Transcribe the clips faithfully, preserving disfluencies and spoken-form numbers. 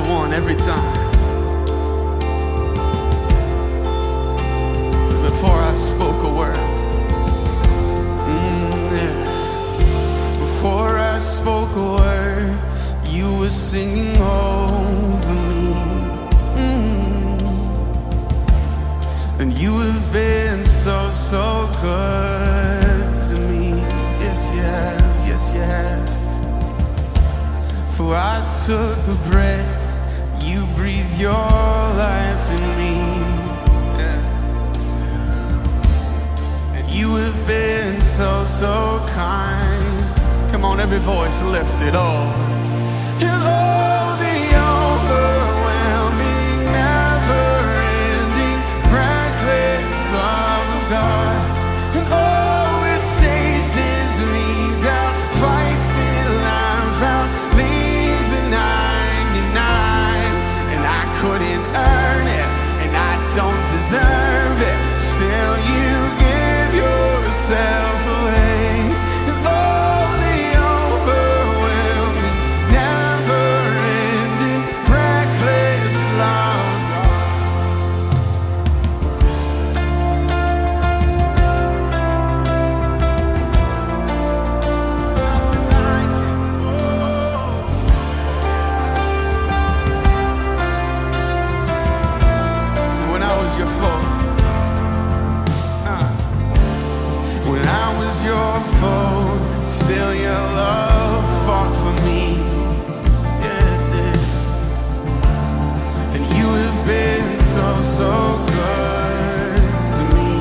one every time. So before I spoke a word, mm, yeah. Before I spoke a word, you were singing over me. Mm. And you have been so, so good to me. Yes, you have, yes, you have. For I took a breath, you breathed your life in me. Yeah. And you have been so, so kind. Come on, every voice lift it all. And all the overwhelming, never-ending, reckless love of God. And oh, it chases me down, fights till I'm found, leaves the ninety-nine. And I couldn't earn it, and I don't deserve it. Still, you give yourself away. And all the overwhelming, never-ending, reckless love of God. There's nothing like it. Oh. So when I was your foe, uh, when I was your foe, still your love fought for me. Yeah, it did. And you have been so, so good to me.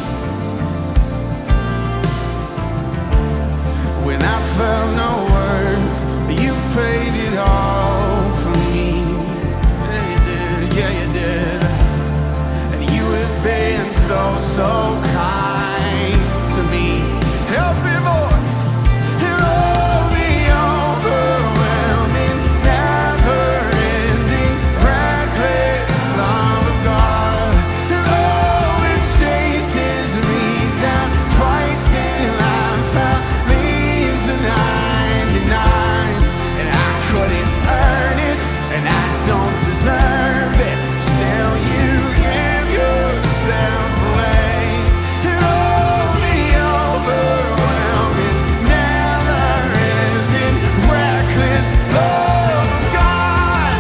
When I felt no words, you paid it all for me. Yeah, you did. Yeah, you did. And you have been so, so kind to me. Healthy voice. And all the overwhelming, never-ending, reckless love of God. And oh, it chases me down, fights till I'm found, leaves the ninety-nine. And I couldn't earn it, and I don't deserve it. Still, you give yourself away. And all the overwhelming, never-ending, reckless love of God.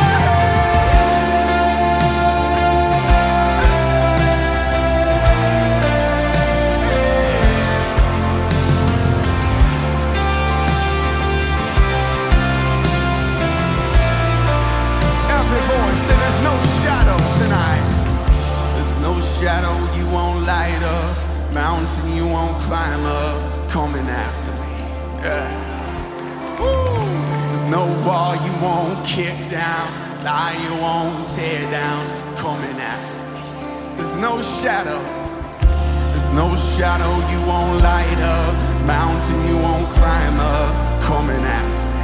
Every voice, and there's no shadow tonight. There's no shadow you won't light up, mountain you won't climb up, coming after me. Yeah. Woo! There's no wall you won't kick down, lie you won't tear down, coming after me. There's no shadow, there's no shadow you won't light up, mountain you won't climb up, coming after me.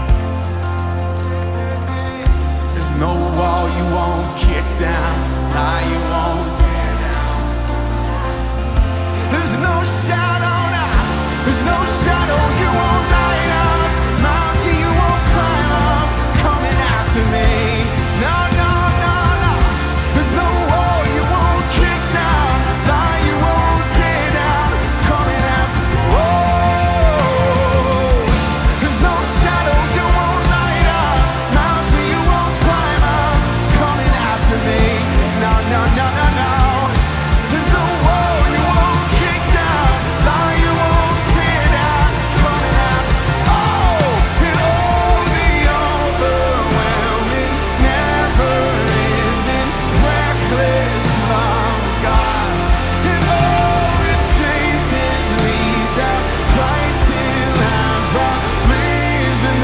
There's no wall you won't kick down, lie you won't tear down. There's no shadow now, there's no shadow you won't light up, mountain you won't climb up, coming after me. No, no, no, no. There's no wall you won't kick down, lie you won't tear down, coming after me. Whoa. There's no shadow you won't light up, mountain you won't climb up, coming after me. No, no, no, no, no. There's no wall you won't kick down, lie you won't tear down, coming after me. Oh, and all the overwhelming, never-ending, reckless love of God. And oh, it chases me down, fights till I'm found, leaves the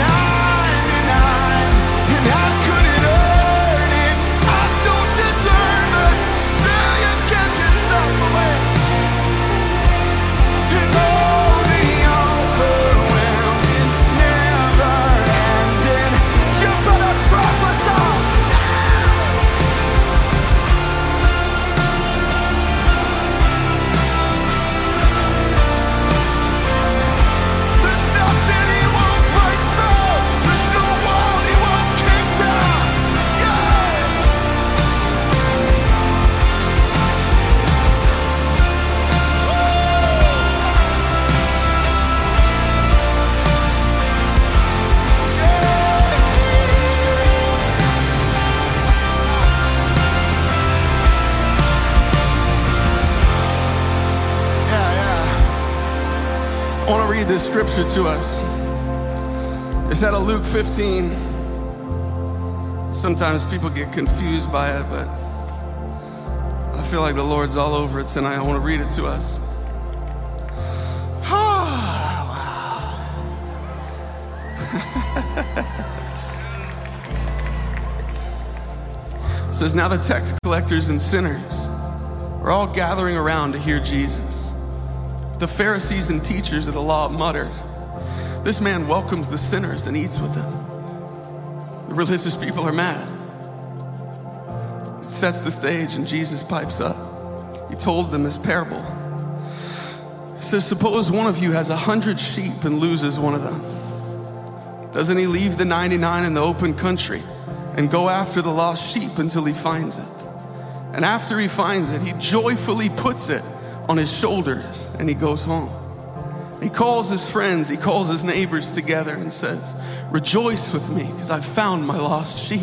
ninety-nine. And I couldn't earn it, I don't deserve it. I want to read this scripture to us. It's out of Luke fifteen. Sometimes people get confused by it, but I feel like the Lord's all over it tonight. I want to read it to us. It says, now the tax collectors and sinners were all gathering around to hear Jesus. The Pharisees and teachers of the law muttered, this man welcomes the sinners and eats with them. The religious people are mad. It sets the stage and Jesus pipes up. He told them this parable. He says, suppose one of you has a hundred sheep and loses one of them. Doesn't he leave the ninety-nine in the open country and go after the lost sheep until he finds it? And after he finds it, he joyfully puts it on his shoulders and he goes home. He calls his friends, he calls his neighbors together and says, rejoice with me because I found my lost sheep.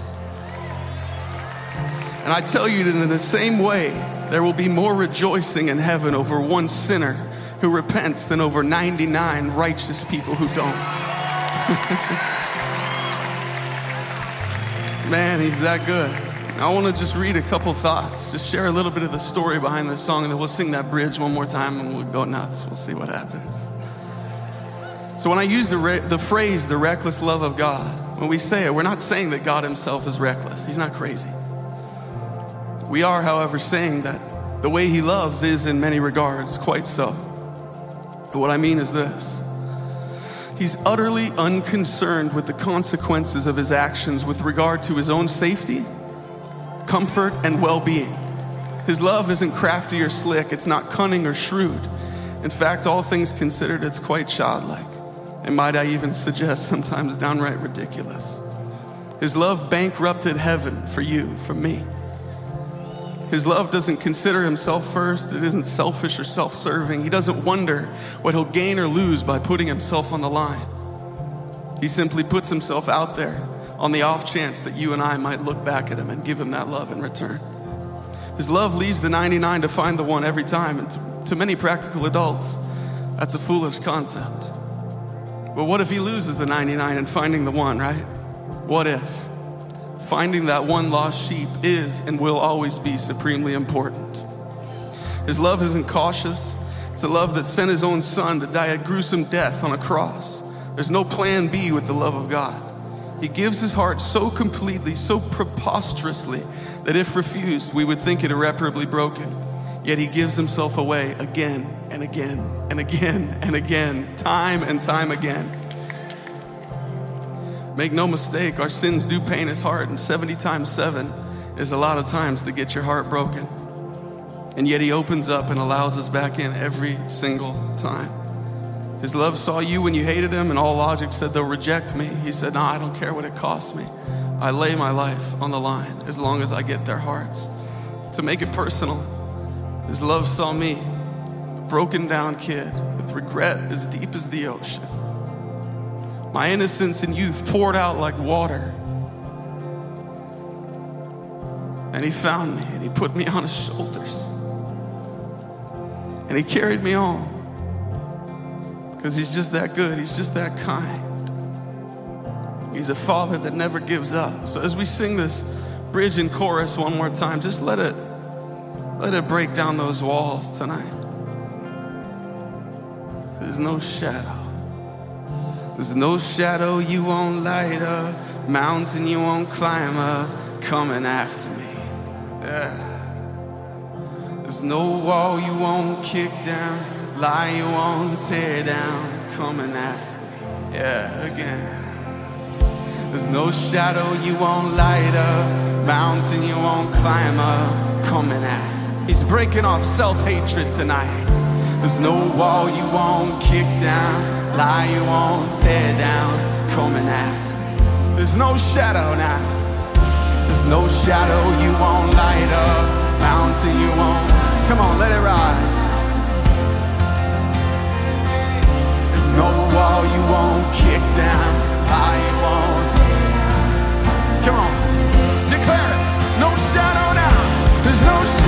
And I tell you that in the same way, there will be more rejoicing in heaven over one sinner who repents than over ninety-nine righteous people who don't. Man, he's that good. I want to just read a couple thoughts, just share a little bit of the story behind this song, and then we'll sing that bridge one more time and we'll go nuts. We'll see what happens. So when I use the, re- the phrase, the reckless love of God, when we say it, we're not saying that God himself is reckless. He's not crazy. We are, however, saying that the way he loves is in many regards quite so. But what I mean is this. He's utterly unconcerned with the consequences of his actions with regard to his own safety, comfort, and well-being. His love isn't crafty or slick. It's not cunning or shrewd. In fact, all things considered, it's quite childlike. And might I even suggest sometimes downright ridiculous. His love bankrupted heaven for you, for me. His love doesn't consider himself first. It isn't selfish or self-serving. He doesn't wonder what he'll gain or lose by putting himself on the line. He simply puts himself out there on the off chance that you and I might look back at him and give him that love in return. His love leaves the ninety-nine to find the one every time. And to, to many practical adults, that's a foolish concept. But what if he loses the ninety-nine and finding the one, right? What if? Finding that one lost sheep is and will always be supremely important. His love isn't cautious. It's a love that sent his own son to die a gruesome death on a cross. There's no plan B with the love of God. He gives his heart so completely, so preposterously, that if refused, we would think it irreparably broken. Yet he gives himself away again and again and again and again, time and time again. Make no mistake, our sins do pain his heart, and seventy times seven is a lot of times to get your heart broken. And yet he opens up and allows us back in every single time. His love saw you when you hated him, and all logic said they'll reject me. He said, no, I don't care what it costs me. I lay my life on the line as long as I get their hearts. To make it personal, his love saw me, a broken down kid with regret as deep as the ocean. My innocence and youth poured out like water. And he found me and he put me on his shoulders. And he carried me on. Because he's just that good. He's just that kind. He's a father that never gives up. So as we sing this bridge and chorus one more time, just let it, let it break down those walls tonight. There's no shadow. There's no shadow you won't light up, mountain you won't climb up, coming after me. Yeah. There's no wall you won't kick down, lie you won't tear down, coming after me. Yeah, again. There's no shadow you won't light up, mountain you won't climb up, coming after me. He's breaking off self-hatred tonight. There's no wall you won't kick down, lie you won't tear down, coming after me. There's no shadow now. There's no shadow you won't light up, mountain you won't. Come on, let it rise. There's no wall you won't kick down, lie you won't. Come on, declare it. No shadow now. There's no shadow.